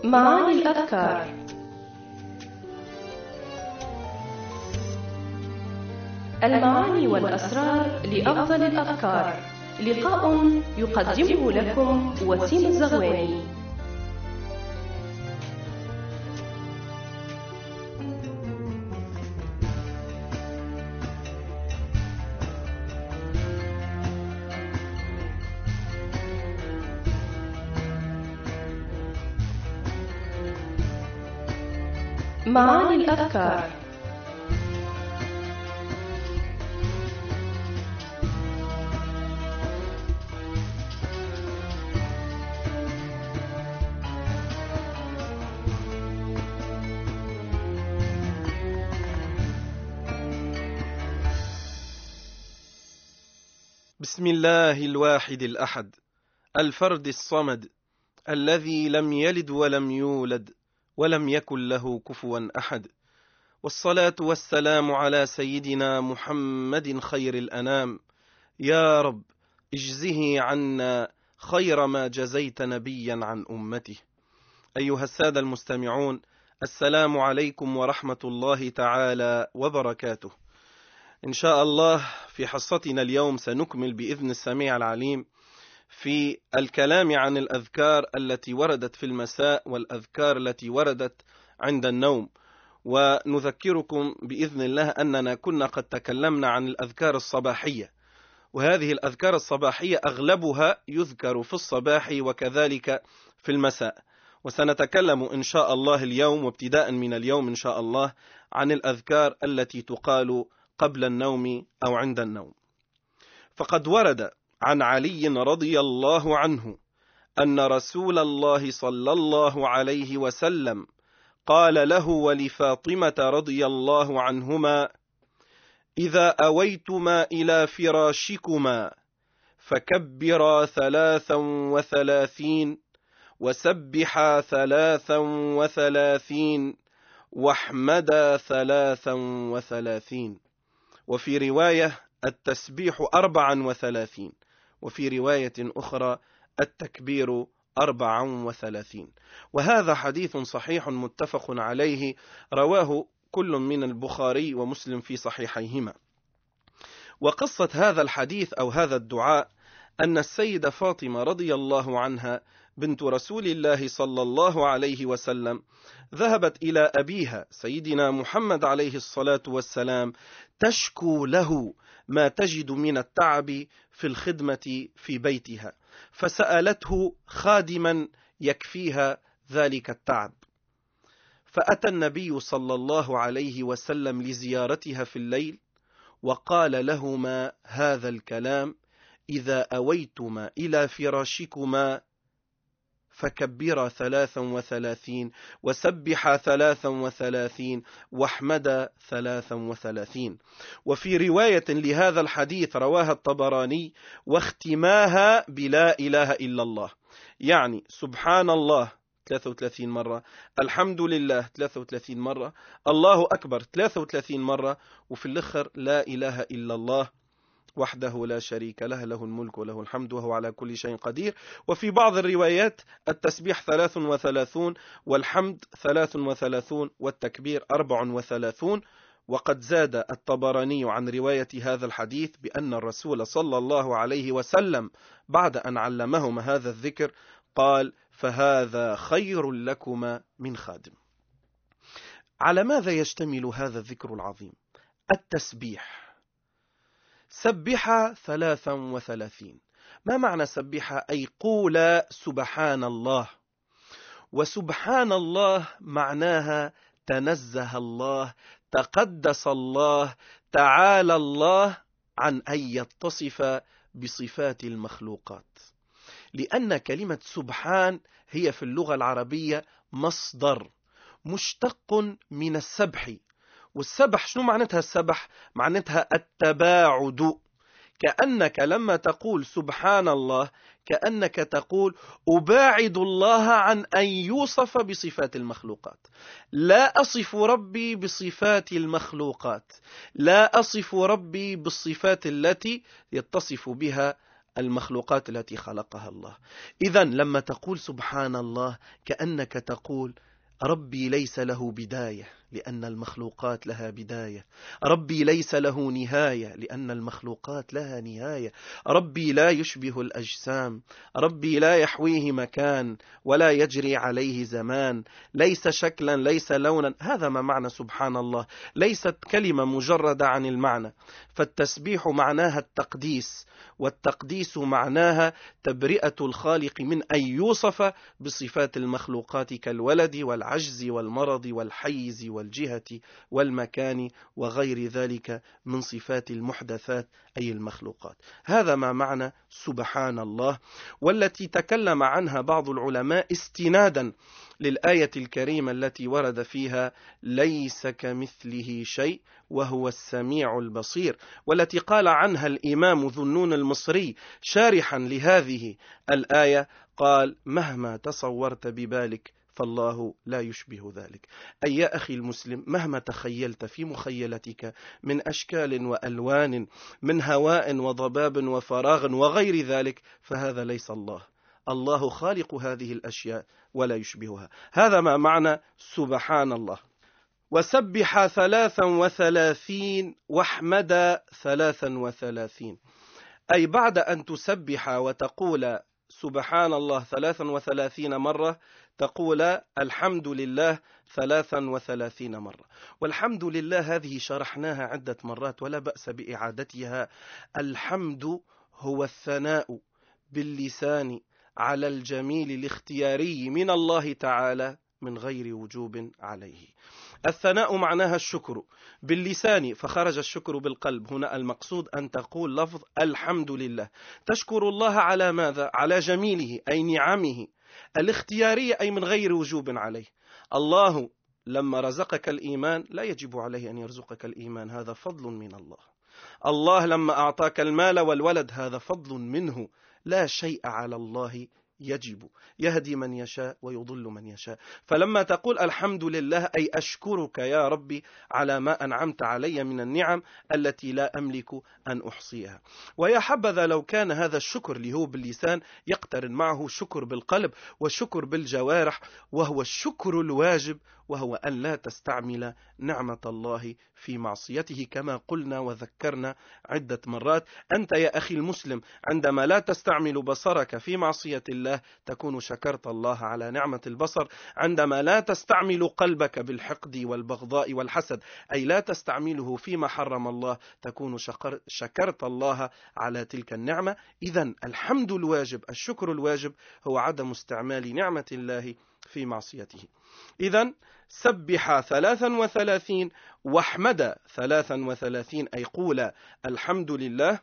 معاني الأذكار. المعاني والأسرار لأفضل الأذكار. لقاء يقدمه لكم وسيم الزغواني. معاني الأذكار. بسم الله الواحد الأحد الفرد الصمد الذي لم يلد ولم يولد ولم يكن له كفوا أحد، والصلاة والسلام على سيدنا محمد خير الأنام. يا رب اجزه عنا خير ما جزيت نبيا عن أمته. أيها السادة المستمعون، السلام عليكم ورحمة الله تعالى وبركاته. إن شاء الله في حصتنا اليوم سنكمل بإذن السميع العليم في الكلام عن الأذكار التي وردت في المساء والأذكار التي وردت عند النوم. ونذكركم بإذن الله أننا كنا قد تكلمنا عن الأذكار الصباحية، وهذه الأذكار الصباحية أغلبها يذكر في الصباح وكذلك في المساء. وسنتكلم إن شاء الله اليوم وابتداء من اليوم إن شاء الله عن الأذكار التي تقال قبل النوم أو عند النوم. فقد ورد عن علي رضي الله عنه أن رسول الله صلى الله عليه وسلم قال له ولفاطمة رضي الله عنهما: إذا أويتما إلى فراشكما فكبرا 33 وسبحا 33 واحمدا 33. وفي رواية التسبيح 34، وفي رواية أخرى التكبير 34. وهذا حديث صحيح متفق عليه، رواه كل من البخاري ومسلم في صحيحيهما. وقصة هذا الحديث أو هذا الدعاء أن السيدة فاطمة رضي الله عنها بنت رسول الله صلى الله عليه وسلم ذهبت إلى أبيها سيدنا محمد عليه الصلاة والسلام تشكو له ما تجد من التعب في الخدمة في بيتها، فسألته خادما يكفيها ذلك التعب. فأتى النبي صلى الله عليه وسلم لزيارتها في الليل وقال لهما هذا الكلام: إذا أويتما إلى فراشكما فكبرا 33 وسبحا 33 واحمدا 33. وفي رواية لهذا الحديث رواها الطبراني: واختماها بلا إله إلا الله، يعني سبحان الله 33 مرة، الحمد لله 33 مرة، الله أكبر 33 مرة، وفي الآخر لا إله إلا الله وحده لا شريك له، له الملك وله الحمد وهو على كل شيء قدير. وفي بعض الروايات التسبيح 33 والحمد 33 والتكبير 34. وقد زاد الطبراني عن رواية هذا الحديث بأن الرسول صلى الله عليه وسلم بعد أن علمهما هذا الذكر قال: فهذا خير لكما من خادم. على ماذا يشتمل هذا الذكر العظيم؟ التسبيح. سبح 33. ما معنى سبح؟ أي قول سبحان الله. وسبحان الله معناها تنزه الله، تقدس الله، تعالى الله عن أن يتصف بصفات المخلوقات. لأن كلمة سبحان هي في اللغة العربية مصدر مشتق من السبح. والسبح شنو معناتها؟ السبح معناتها التباعد. كأنك لما تقول سبحان الله كأنك تقول أباعد الله عن أن يوصف بصفات المخلوقات. لا أصف ربي بصفات المخلوقات، لا أصف ربي بالصفات التي يتصف بها المخلوقات التي خلقها الله. إذن لما تقول سبحان الله كأنك تقول ربي ليس له بداية لأن المخلوقات لها بداية، ربي ليس له نهاية لأن المخلوقات لها نهاية، ربي لا يشبه الأجسام، ربي لا يحويه مكان ولا يجري عليه زمان، ليس شكلا ليس لونا. هذا ما معنى سبحان الله، ليست كلمة مجردة عن المعنى. فالتسبيح معناها التقديس، والتقديس معناها تبرئة الخالق من أن يوصف بصفات المخلوقات كالولد والعجز والمرض والحيز والجهة والمكان وغير ذلك من صفات المحدثات أي المخلوقات. هذا ما معنى سبحان الله، والتي تكلم عنها بعض العلماء استنادا للآية الكريمة التي ورد فيها ليس كمثله شيء وهو السميع البصير، والتي قال عنها الإمام ذنون المصري شارحا لهذه الآية قال مهما تصورت ببالك فالله لا يشبه ذلك. أي يا أخي المسلم، مهما تخيلت في مخيلتك من أشكال وألوان، من هواء وضباب وفراغ وغير ذلك، فهذا ليس الله. الله خالق هذه الأشياء ولا يشبهها. هذا ما معنى سبحان الله. وسبح 33 واحمد 33، أي بعد أن تسبح وتقول سبحان الله 33 مرة تقول الحمد لله 33 مرة. والحمد لله هذه شرحناها عدة مرات ولا بأس بإعادتها. الحمد هو الثناء باللسان على الجميل الاختياري من الله تعالى من غير وجوب عليه. الثناء معناها الشكر باللسان فخرج الشكر بالقلب. هنا المقصود أن تقول لفظ الحمد لله، تشكر الله على ماذا؟ على جميله أي نعمه الاختيارية أي من غير وجوب عليه. الله لما رزقك الإيمان لا يجب عليه أن يرزقك الإيمان، هذا فضل من الله. الله لما أعطاك المال والولد هذا فضل منه، لا شيء على الله يجب، يهدي من يشاء ويضل من يشاء. فلما تقول الحمد لله أي أشكرك يا ربي على ما أنعمت علي من النعم التي لا أملك أن أحصيها. ويا حبذا لو كان هذا الشكر اللي هو باللسان يقترن معه شكر بالقلب وشكر بالجوارح، وهو الشكر الواجب، وهو أن لا تستعمل نعمة الله في معصيته كما قلنا وذكرنا عدة مرات. أنت يا أخي المسلم عندما لا تستعمل بصرك في معصية الله تكون شكرت الله على نعمة البصر. عندما لا تستعمل قلبك بالحقد والبغضاء والحسد أي لا تستعمله فيما حرم الله تكون شكرت الله على تلك النعمة. إذن الحمد الواجب، الشكر الواجب هو عدم استعمال نعمة الله في معصيته. إذن سبح 33 واحمد 33 أي قول الحمد لله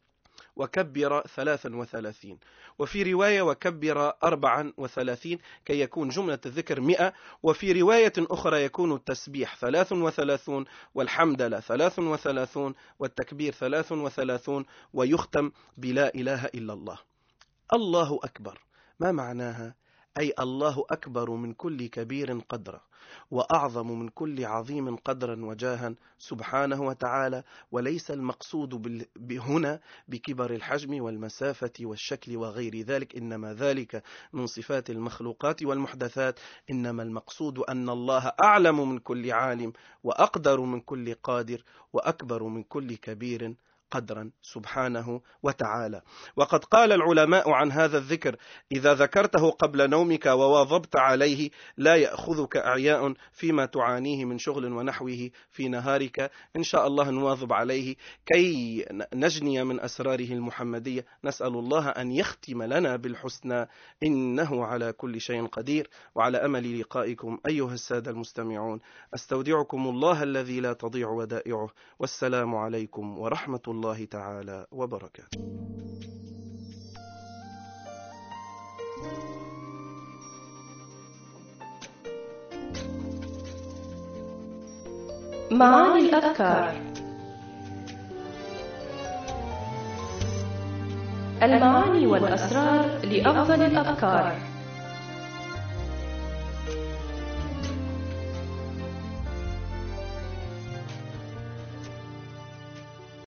وكبر 33. وفي رواية وكبر 34 كي يكون جملة الذكر 100. وفي رواية أخرى يكون التسبيح 33 والحمد لله 33 والتكبير 33 ويختم بلا إله إلا الله. الله أكبر ما معناها؟ أي الله أكبر من كل كبير قدرا وأعظم من كل عظيم قدرا وجاها سبحانه وتعالى. وليس المقصود هنا بكبر الحجم والمسافة والشكل وغير ذلك، إنما ذلك من صفات المخلوقات والمحدثات. إنما المقصود أن الله أعلم من كل عالم وأقدر من كل قادر وأكبر من كل كبير قدرا سبحانه وتعالى. وقد قال العلماء عن هذا الذكر إذا ذكرته قبل نومك وواظبت عليه لا يأخذك أعياء فيما تعانيه من شغل ونحوه في نهارك. إن شاء الله نواظب عليه كي نجني من أسراره المحمدية. نسأل الله أن يختم لنا بالحسنى إنه على كل شيء قدير. وعلى أمل لقائكم أيها السادة المستمعون أستودعكم الله الذي لا تضيع ودائعه، والسلام عليكم ورحمة الله تعالى وبركاته. معاني الأذكار. المعاني والأسرار لأفضل الأذكار.